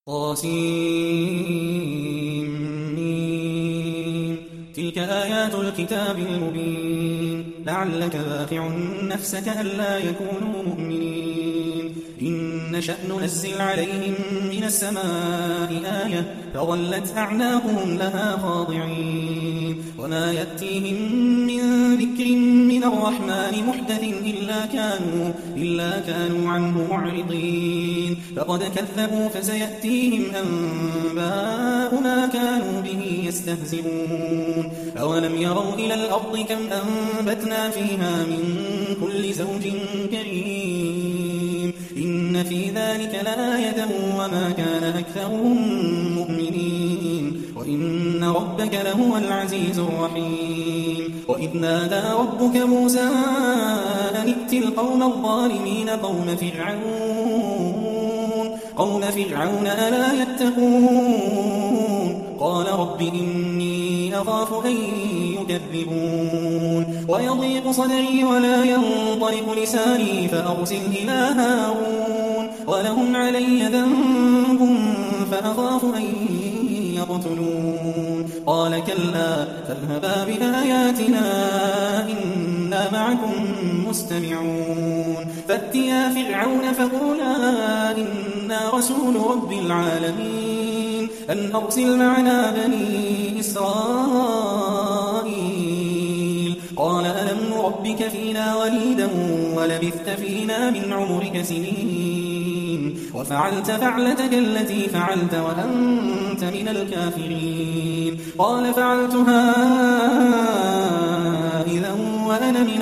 طاسيم. تلك آيات الكتاب المبين. لعلك باخع نفسك ألا يكونوا مؤمنين. إن نشأ ننزل عليهم من السماء آية فظلت أعناقهم لها خاضعين. وما يأتيهم من ذكر من الرحمن محدث إلا كانوا عنه معرضين. فقد كذبوا فسيأتيهم أنباء ما كانوا به يستهزئون. أولم يروا إلى الأرض كم أنبتنا فيها من كل زوج كريم. إن في ذلك لآية وما كان أكثرهم مؤمنين وإن ربك لهو العزيز الرحيم. وإذ نادى ربك موسى أن ائت القوم الظالمين قوم فرعون ألا يتقون. قال رب إني أخاف أن يكذبون ويضيق صدري ولا ينطلق لساني فأرسل إلى هارون ولهم علي ذنب فأخاف أن يقتلون. قال كلا فاذهبا بآياتنا إنا معكم مستمعون. فأتيا فرعون فقولا إنا رسول رب العالمين أن أرسل معنا بني إسرائيل. قال ألم نربك فينا وليدا ولبثت فينا من عمرك سنين وفعلت فعلتك التي فعلت وأنت من الكافرين. قال فعلتها إذا وأنا من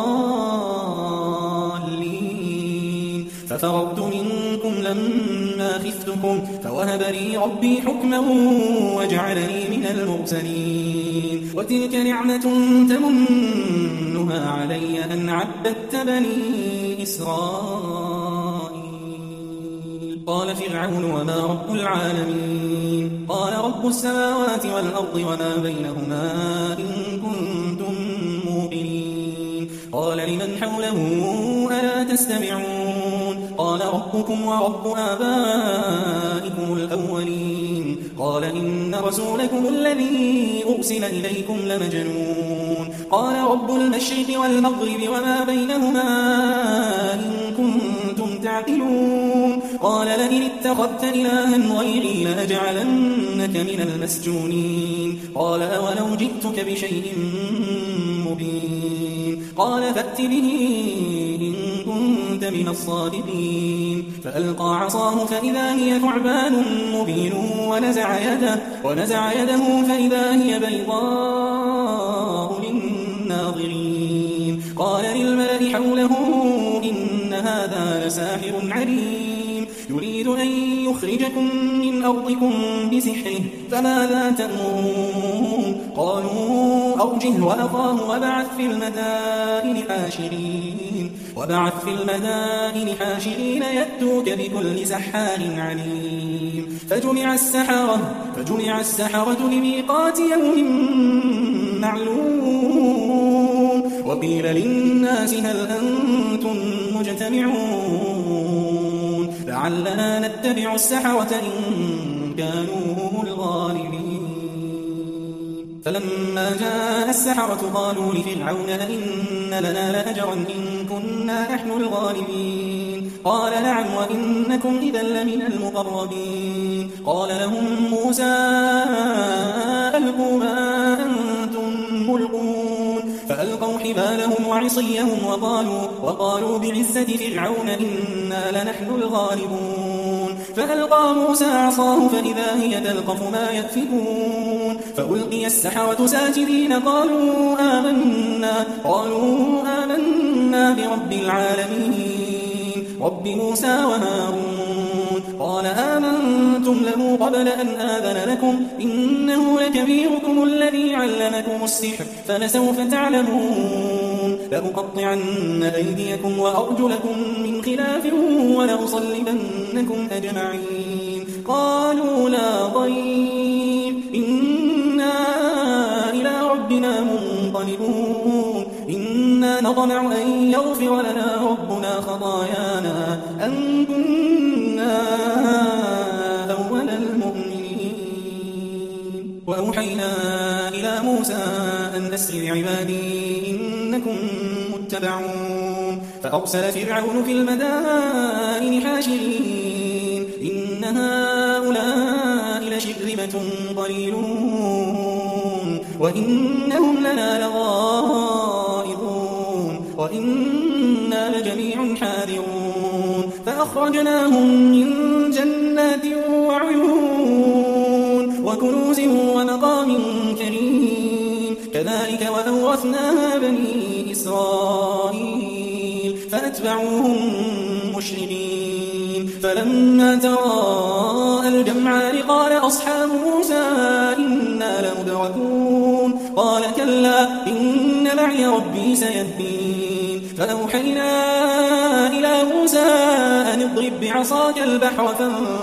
الضالين. ففررت منكم لما خفتكم فوهب لي ربي حكما وجعلني من المرسلين. وتلك نعمة تمنها علي أن عبدت بني إسرائيل. قال فرعون وما رب العالمين. قال رب السماوات والأرض وما بينهما إن كنتم موقنين. قال لمن حوله ألا تستمعون. قال ربكم ورب آبائكم الأولين. قال إن رسولكم الذي أرسل إليكم لمجنون. قال رب المشرق والمغرب وما بينهما إن كنتم تعقلون. قال لئن اتخذت إلها غيري لأجعلنك من المسجونين. قال أولو جئتك بشيء مبين. قال فأت به إن كنت من الصادقين. فألقى عصاه فإذا هي ثعبان مبين ونزع يده فإذا هي بيضاء للناظرين. قال للملأ حوله إن هذا لساحر عليم يريد أن يخرجكم من أرضكم بسحره فماذا تأمرون. قالوا أرجه وأخاه وبعث في المدائن حاشرين يأتوك بكل سحار عليم. فجمع السحرة لميقات يوم معلوم. وقيل للناس هل أنتم مجتمعون لعلنا نتبع السحرة إن كانوا هم الغالبين. فلما جاء السحرة قالوا لفرعون إن لنا لأجرا إن كنا نحن الغالبين. قال نعم وإنكم إذا لمن المقربين. قال لهم موسى ألقوا ما أنتم ملقون. فألقوا حبالهم وعصيهم وقالوا بعزة فرعون إنا لنحن الغالبون. فألقى موسى عصاه فإذا هي تلقف ما يأفكون. فألقي السحرة ساجدين قالوا آمنا برب العالمين رب موسى وهارون. قال آمنتم له قبل أن آذن لكم إنه لكبيركم الذي علمكم السحر فلسوف تعلمون. لأقطعن أيديكم وأرجلكم من خلاف ولأصلبنكم أجمعين. قالوا لا ضير إنا إلى ربنا منقلبون. إنا نطمع أن يغفر لنا ربنا خطايانا أن كنا أولين وأوحينا إلى موسى أن أسر بعبادي إنكم متبعون فأرسل فرعون في المدائن حاشرين إن هؤلاء لشرذمة قليلون وإنهم لنا لغائظون وإنا لجميع حاذرون فأخرجناهم من جنات وعيون وكنوز ومقام كريم كذلك وأورثناها بني إسرائيل فأتبعوهم مشرقين فلما تراءى الجمعان قال أصحاب موسى إنا لمدركون قال كلا إن معي ربي سيهدين فأوحينا إلى موسى أن اضرب بعصاك البحر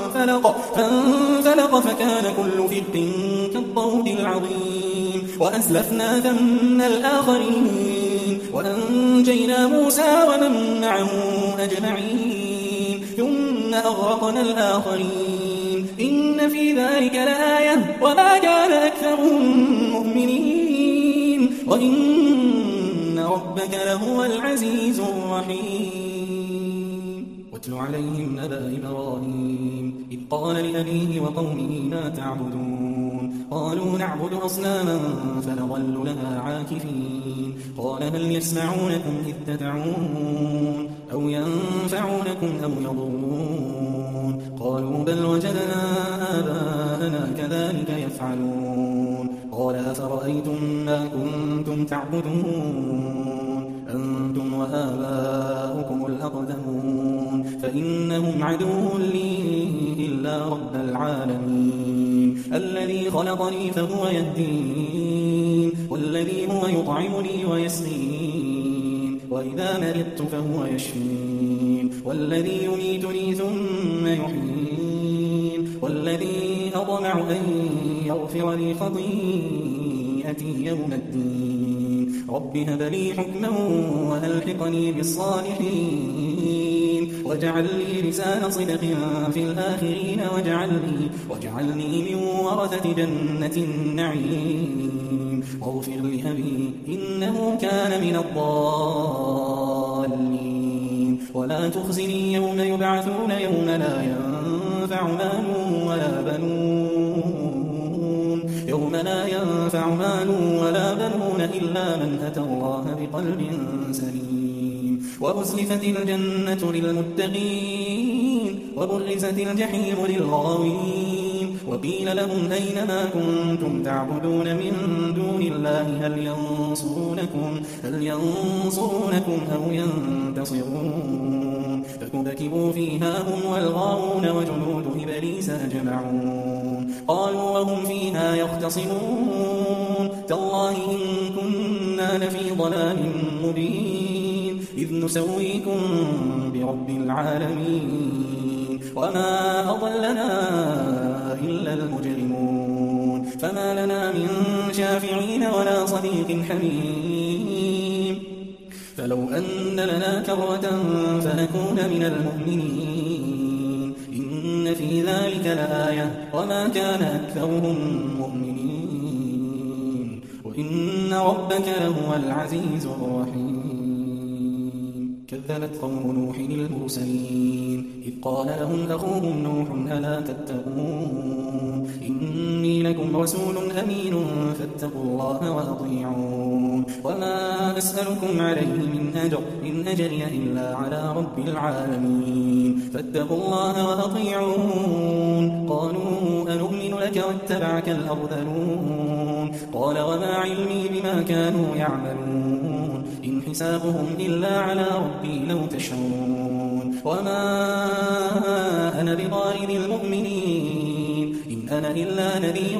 فانفلق فكان كل فرق كالطود العظيم وأزلفنا ثم الآخرين وأنجينا موسى ومن معه أجمعين ثم أغرقنا الآخرين إن في ذلك لآية وما كان أكثرهم مؤمنين وإن ربك لهو العزيز الرحيم واتل عليهم نبأ إبراهيم إذ قال لأبيه وقومه ما تعبدون قالوا نعبد أصناما فنظل لها عاكفين قال هل يسمعونكم إذ تدعون أو ينفعونكم أو يضرون قالوا بل وجدنا آباءنا كذلك يفعلون قال أفرأيتم ما كنتم تعبدون أنتم وآباؤكم الأقدمون فإنهم عدو لي إلا رب العالمين الذي خلقني فهو يهدين والذي هو يطعمني ويسقين وإذا مرضت فهو يشفين والذي يميتني ثم يحيين والذي أطمع أن يغفر لي خطيئتي يوم الدين رب هب لي حكما وألحقني بالصالحين واجعل لي لسان صدق في الآخرين واجعلني من ورثة جنة النعيم واغفر لأبي إنه كان من الضالين ولا تخزني يوم يبعثون يوم لا ينفع مال ولا بنون يوم لا ينفع مال ولا بنون إلا من أتى الله بقلب سليم وأزلفت الجنة للمتقين وبرزت الجحيم للغاوين وقيل لهم أين ما كنتم تعبدون من دون الله هل ينصرونكم أو ينتصرون فكبكبوا فيها هم والغاوون وجنود إبليس أجمعون قالوا وهم فيها يختصمون تالله إن كنا لفي ضلال مبين إذ نسويكم برب العالمين وما أضلنا إلا المجرمون فما لنا من شافعين ولا صديق حميم فلو أن لنا كرة فنكون من المؤمنين إن في ذلك لآية وما كان أكثرهم مؤمنين وإن ربك لهو العزيز الرحيم كذبت قوم نوح المرسلين إذ قال لهم أخوهم نوح ألا تتقون إني لكم رسول أمين فاتقوا الله وأطيعون وما أسألكم عليه من أجر إن أجري إلا على رب العالمين فاتقوا الله وأطيعون قالوا أنؤمن لك واتبعك الأرذلون قال وما علمي بما كانوا يعملون إن حسابهم إلا على ربي لو تشعرون وما أنا بطارد المؤمنين إن أنا إلا نذير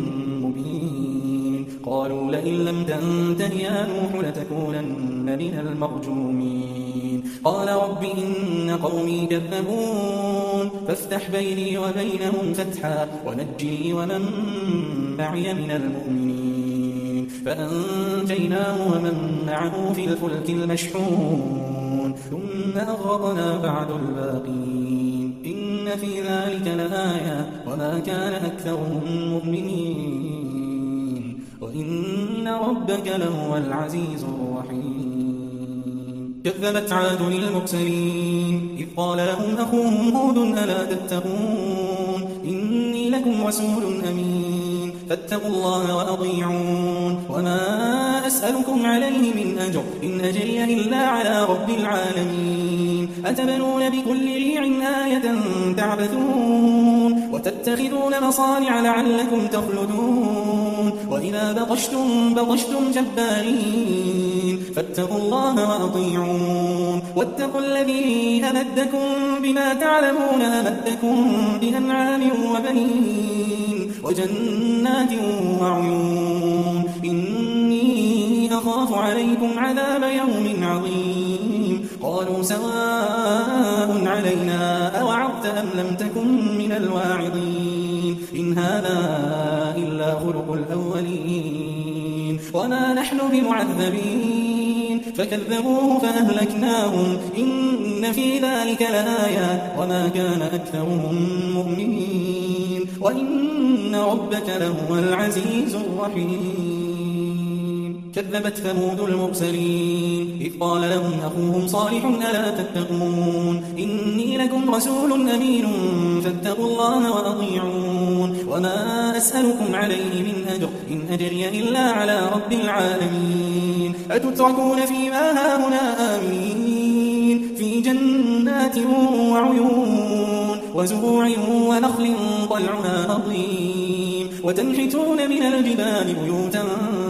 مبين قالوا لئن لم تنته يا نوح لتكونن من المرجومين قال رب إن قومي كذبون فافتح بيني وبينهم فتحا ونجني ومن معي من المؤمنين فأنجيناه ومن معه في الفلك المشحون ثم أغرقنا بعد الباقين إن في ذلك لآية وما كان أكثرهم مؤمنين وإن ربك لهو العزيز الرحيم. كذبت عاد المرسلين إذ قال لهم أخوهم هود ألا تتقون إني لكم رسول أمين فاتقوا الله وأطيعون وما أسألكم عليه من أجر إن أجري إلا على رب العالمين أتبنون بكل ريع آية تعبثون وتتخذون مصانع لعلكم تخلدون وإذا بطشتم جبارين فاتقوا الله وأطيعون واتقوا الذي أمدكم بما تعلمون أمدكم بأنعام وبنين وجنات وعيون إني أخاف عليكم عذاب يوم عظيم قالوا سواء علينا أوعظت أم لم تكن من الواعظين إن هذا إلا خلق الأولين وما نحن بمعذبين فكذبوه فأهلكناهم إن في ذلك لآية وما كان أكثرهم مؤمنين وإن ربك لهو العزيز الرحيم. كذبت ثمود المرسلين إذ قال لهم أخوهم صالح ألا تتقون إني لكم رسول أمين فاتقوا الله وأطيعون وما أسألكم عليه من أجر إن أجري إلا على رب العالمين أتتركون فيما هاهنا آمين في جنات وعيون وزروع ونخل طلعها هضيم وتنحتون من الجبال بيوتا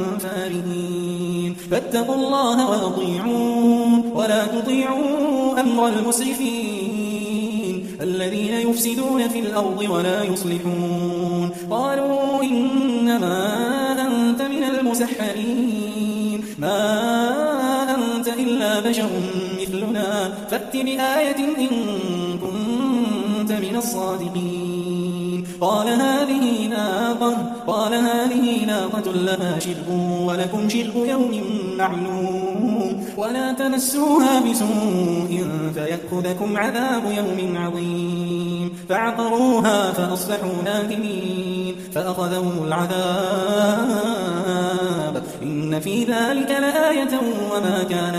فارهين فاتقوا الله وأطيعون ولا تطيعوا أمر المسرفين الذين يفسدون في الأرض ولا يصلحون قالوا إنما أنت من المسحرين ما أنت إلا بشر مثلنا فأت بآية إن كنت من الصادقين قال هذه ناقة لها شرب ولكم شرب يوم معلوم ولا تمسوها بسوء فيأخذكم عذاب يوم عظيم فعقروها فأصبحوا نادمين فأخذهم العذاب إن في ذلك لآية وما كان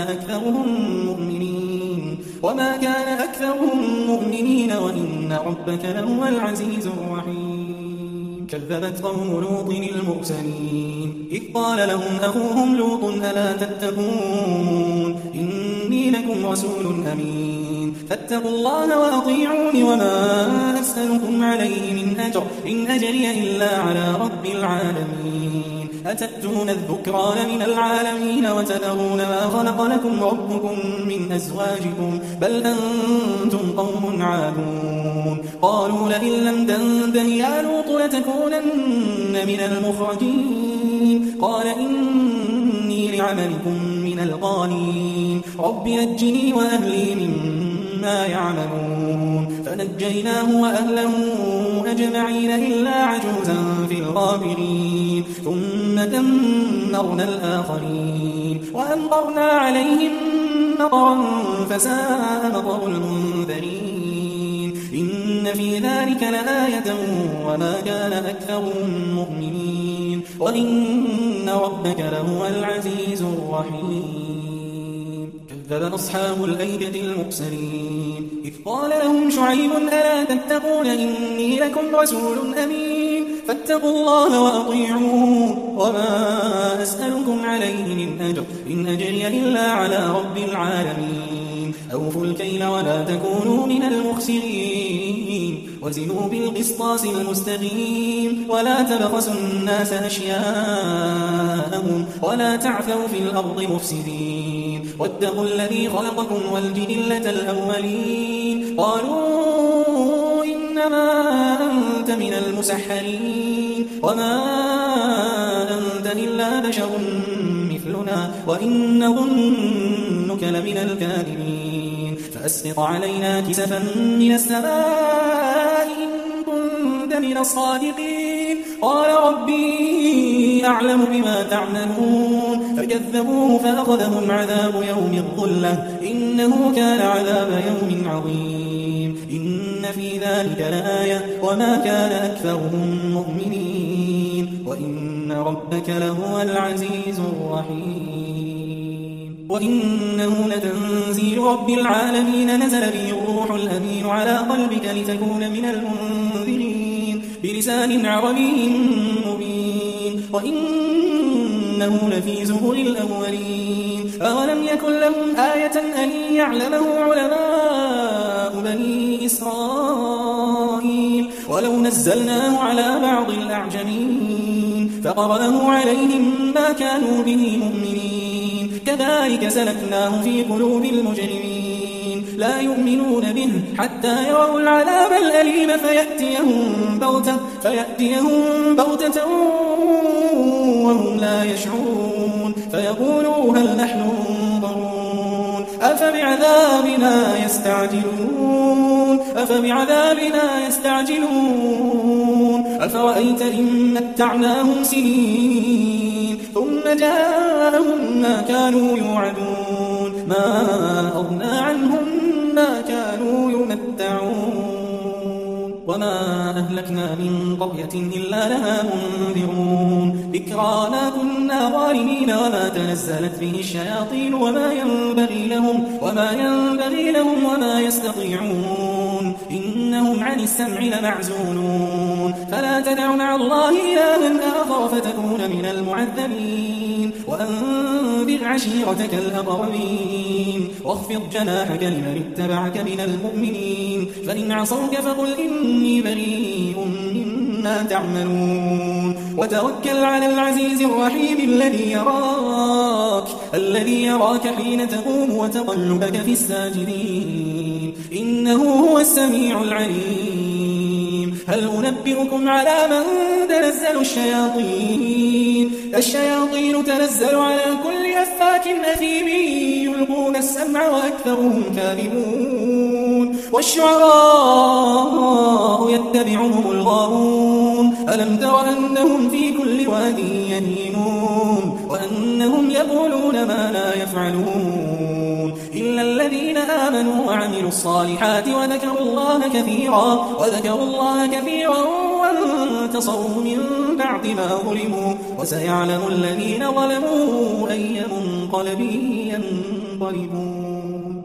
أكثرهم مؤمنين وإن ربك لهو العزيز الرحيم. كذبت قوم لوط المرسلين إذ قال لهم أخوهم لوط ألا تتقون إني لكم رسول أمين فاتقوا الله وأطيعون وما أسألكم عليه من أجر إن أجري إلا على رب العالمين أتأتون الذكران من العالمين وتذرون ما خلق لكم ربكم من أزواجكم بل أنتم قوم عادون قالوا لئن لم تنته يا لوط لتكونن من المخرجين قال إني لعملكم من القالين رب نجني وأهلي مما يعملون فنجيناه وأهله أجمعين إلا عجوزا في الغابرين ثم دمرنا الآخرين وأمطرنا عليهم مطرا فساء مطر المنذرين إن في ذلك لآية وما كان أكثرهم مؤمنين وإن ربك لهو العزيز الرحيم. كذب أصحاب الأيكة المرسلين إذ قال لهم شعيب ألا تتقون إني لكم رسول أمين فاتقوا الله وأطيعون وما أسألكم عليه من أجر إن أجري إلا على رب العالمين أوفوا الكيل ولا تكونوا من المخسرين وزنوا بالقسطاس المستقيم ولا تبخسوا الناس أشياءهم ولا تعثوا في الأرض مفسدين واتقوا الذي خلقكم والجبلة الأولين قالوا إنما أنت من المسحرين وما أنت إلا بشر مثلنا وإن ظنك لمن الكاذبين فأسقط علينا كسفا من السماء إن كنت من الصادقين قال ربي أعلم بما تعملون فكذبوه فأخذهم عذاب يوم الظلة إنه كان عذاب يوم عظيم إن في ذلك لآية وما كان أكثرهم مؤمنين وإن ربك لهو العزيز الرحيم وإنه لتنزيل رب العالمين نزل به الروح الأمين على قلبك لتكون من المنذرين بلسان عربي مبين وإنه لفي زبر الأولين أولم يكن لهم آية أن يعلمه علماء بني إسرائيل ولو نزلناه على بعض الأعجمين فقرأه عليهم ما كانوا به مؤمنين كذلك سلكناه في قلوب المجرمين لا يؤمنون به حتى يروا العذاب الأليم فيأتيهم بغتة وهم لا يشعرون فيقولوا هل نحن منظرون أفبعذابنا يستعجلون أفرأيت إن متعناهم سنين ثم جاءهم ما كانوا يوعدون ما أغنى عنهم ما كانوا يمتعون وما أهلكنا من قرية إلا لها منذرون ذكرى ما كنا ظالمين وما تنزلت به الشياطين وما ينبغي لهم وما يستطيعون إنهم عن السمع لمعزولون فلا تدع مع الله إلها آخر فتكون من المعذبين وأنذر عشيرتك الأقربين واخفض جناحك لمن اتبعك من المؤمنين فإن عصوك فقل إني بريء مما تعملون وتوكل على العزيز الرحيم الذي يراك حين تقوم وتقلبك في الساجدين إنه هو السميع العليم هل أنبئكم على من تنزل الشياطين تنزل على كل أفاك أثيم يلقون السمع وأكثرهم كاذبون والشعراء يتبعهم الغاوون ألم تر أنهم في كل واد يهيمون وأنهم يقولون ما لا يفعلون إلا الذين آمنوا وعملوا الصالحات وذكروا الله كثيرا وانتصروا من بعد ما ظلموا وسيعلم الذين ظلموا أي منقلب ينقلبون